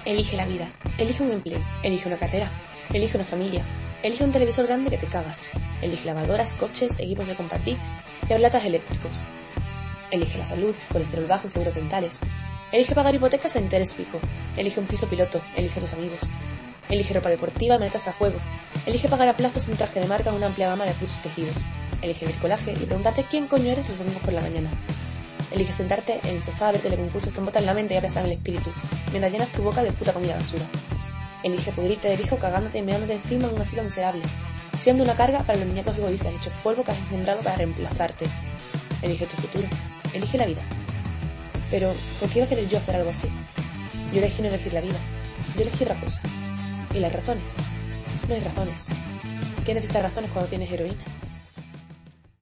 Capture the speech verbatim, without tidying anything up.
Elige la vida, elige un empleo, elige una carrera, elige una familia, elige un televisor grande que te cagas, elige lavadoras, coches, equipos de compatix y ablatas eléctricos. Elige la salud, colesterol bajo y seguros dentales. Elige pagar hipotecas a interés fijo, elige un piso piloto, elige tus amigos. Elige ropa deportiva, metas a juego, elige pagar a plazos un traje de marca en una amplia gama de putos tejidos. Elige bricolaje y preguntarte quién coño eres los domingos por la mañana. Elige sentarte en el sofá a ver teleconcursos que embotan la mente y aplastan el espíritu, mientras llenas tu boca de puta comida basura. Elige pudrirte de viejo cagándote y meándote encima en un asilo miserable, siendo una carga para los niñatos egoístas hechos polvo que has engendrado para reemplazarte. Elige tu futuro, elige la vida. Pero, ¿por qué iba a querer yo hacer algo así? Yo elegí no elegir la vida, yo elegí otra cosa. ¿Y las razones? No hay razones. ¿Qué necesitas razones cuando tienes heroína?